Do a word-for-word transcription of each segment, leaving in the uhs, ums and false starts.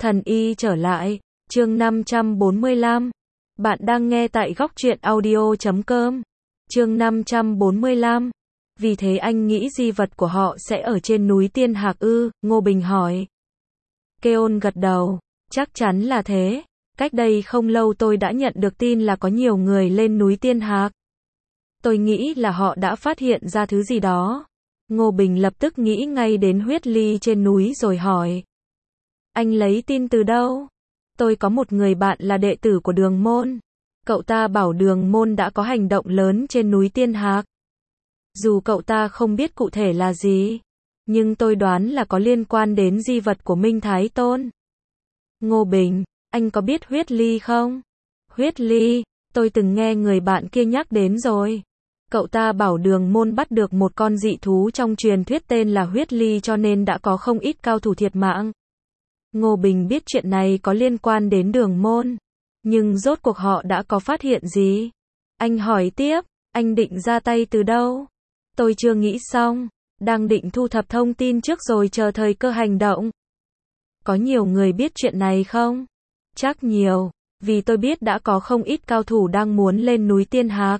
Thần y trở lại, chương năm trăm bốn mươi lăm. Bạn đang nghe tại góc truyện audio chấm com. Chương năm trăm bốn mươi lăm. Vì thế anh nghĩ di vật của họ sẽ ở trên núi Tiên Hạc ư? Ngô Bình hỏi. Keon gật đầu, chắc chắn là thế. Cách đây không lâu tôi đã nhận được tin là có nhiều người lên núi Tiên Hạc. Tôi nghĩ là họ đã phát hiện ra thứ gì đó. Ngô Bình lập tức nghĩ ngay đến huyết ly trên núi rồi hỏi. Anh lấy tin từ đâu? Tôi có một người bạn là đệ tử của Đường Môn. Cậu ta bảo Đường Môn đã có hành động lớn trên núi Tiên Hạc. Dù cậu ta không biết cụ thể là gì, nhưng tôi đoán là có liên quan đến di vật của Minh Thái Tôn. Ngô Bình, anh có biết huyết ly không? Huyết ly, tôi từng nghe người bạn kia nhắc đến rồi. Cậu ta bảo Đường Môn bắt được một con dị thú trong truyền thuyết tên là huyết ly cho nên đã có không ít cao thủ thiệt mạng. Ngô Bình biết chuyện này có liên quan đến Đường Môn, nhưng rốt cuộc họ đã có phát hiện gì? Anh hỏi tiếp, anh định ra tay từ đâu? Tôi chưa nghĩ xong, đang định thu thập thông tin trước rồi chờ thời cơ hành động. Có nhiều người biết chuyện này không? Chắc nhiều, vì tôi biết đã có không ít cao thủ đang muốn lên núi Tiên Hạc.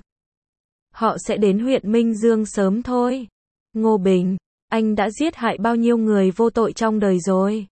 Họ sẽ đến huyện Minh Dương sớm thôi. Ngô Bình, anh đã giết hại bao nhiêu người vô tội trong đời rồi?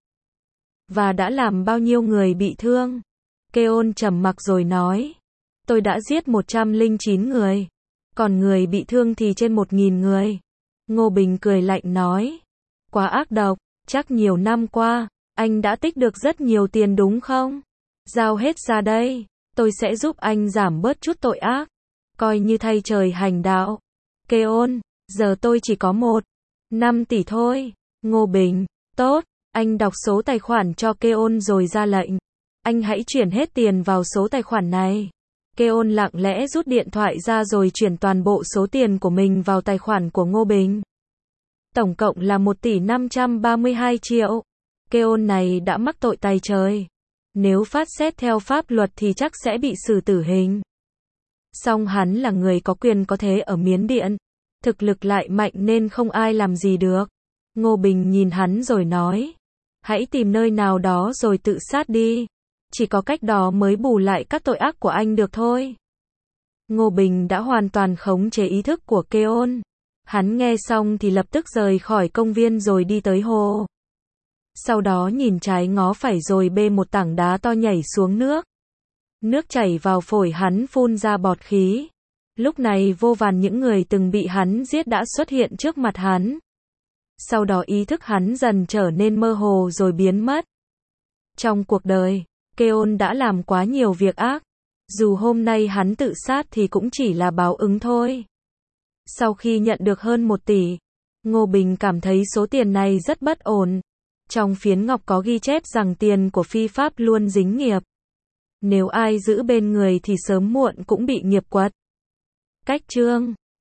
Và đã làm bao nhiêu người bị thương? Keon trầm mặc rồi nói. Tôi đã giết một trăm lẻ chín người. Còn người bị thương thì trên một nghìn người. Ngô Bình cười lạnh nói. Quá ác độc, chắc nhiều năm qua, anh đã tích được rất nhiều tiền đúng không? Giao hết ra đây, tôi sẽ giúp anh giảm bớt chút tội ác. Coi như thay trời hành đạo. Keon, giờ tôi chỉ có một, năm tỷ thôi. Ngô Bình, tốt, anh đọc số tài khoản cho Keon rồi ra lệnh. Anh hãy chuyển hết tiền vào số tài khoản này. Keon lặng lẽ rút điện thoại ra rồi chuyển toàn bộ số tiền của mình vào tài khoản của Ngô Bình. Tổng cộng là một tỷ năm trăm ba mươi hai triệu. Keon này đã mắc tội tày trời. Nếu phát xét theo pháp luật thì chắc sẽ bị xử tử hình. Song hắn là người có quyền có thế ở Miến Điện. Thực lực lại mạnh nên không ai làm gì được. Ngô Bình nhìn hắn rồi nói. Hãy tìm nơi nào đó rồi tự sát đi. Chỉ có cách đó mới bù lại các tội ác của anh được thôi. Ngô Bình đã hoàn toàn khống chế ý thức của Keon. Hắn nghe xong thì lập tức rời khỏi công viên rồi đi tới hồ. Sau đó nhìn trái ngó phải rồi bê một tảng đá to nhảy xuống nước. Nước chảy vào phổi hắn phun ra bọt khí. Lúc này vô vàn những người từng bị hắn giết đã xuất hiện trước mặt hắn. Sau đó ý thức hắn dần trở nên mơ hồ rồi biến mất. Trong cuộc đời, Keon đã làm quá nhiều việc ác. Dù hôm nay hắn tự sát thì cũng chỉ là báo ứng thôi. Sau khi nhận được hơn một tỷ, Ngô Bình cảm thấy số tiền này rất bất ổn. Trong phiến ngọc có ghi chép rằng tiền của phi pháp luôn dính nghiệp. Nếu ai giữ bên người thì sớm muộn cũng bị nghiệp quật. Cách chương